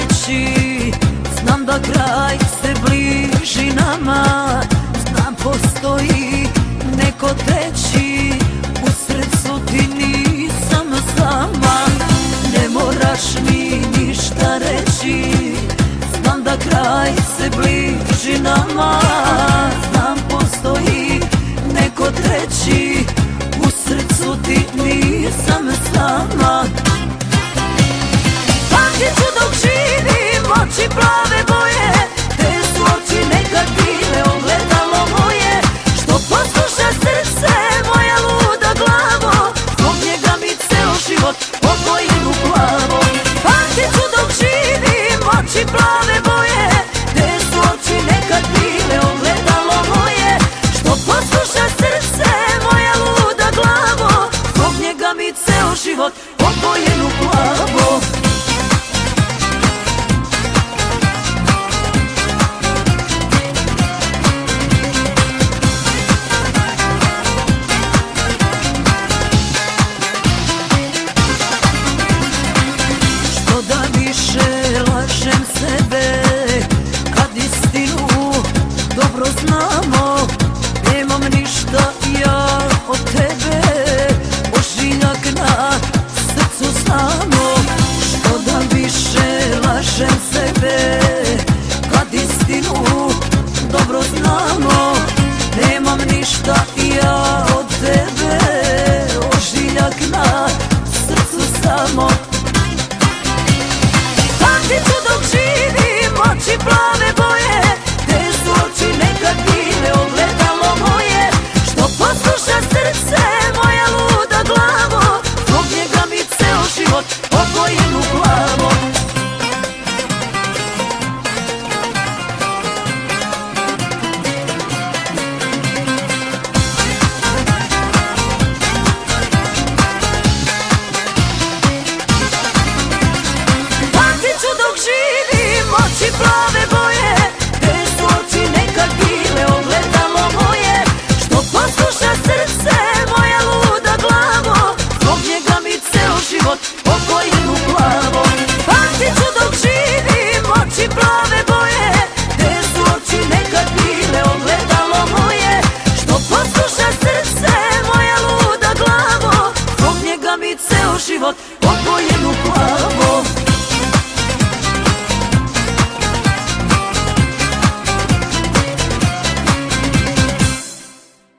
reći, znam da kraj se bliži nama. Znam postoji neko treći, u srcu ti nisam sama. Ne moraš mi ništa reći, znam da kraj se bliži nama. Znam postoji neko treći, u srcu ti nisam sama. Pamtit ću dok živim, oči plave boje, te su oči nekad bile ogledalo moje. Što posluša srce, moja luda glavo, zbog njega mi ceo život opojen u plavo. Pamtit ću dok živim, oči plave boje, te su oči nekad bile ogledalo moje. Što posluša srce, moja luda glavo, zbog njega mi ceo život opojen u plavo. Lažem sebe, kad istinu dobro znamo. Nemam ništa ja od tebe, ožiljak na srcu samo. Što da više lažem sebe, kad istinu dobro znamo. Nemam ništa ja od tebe, ožiljak na srcu samo.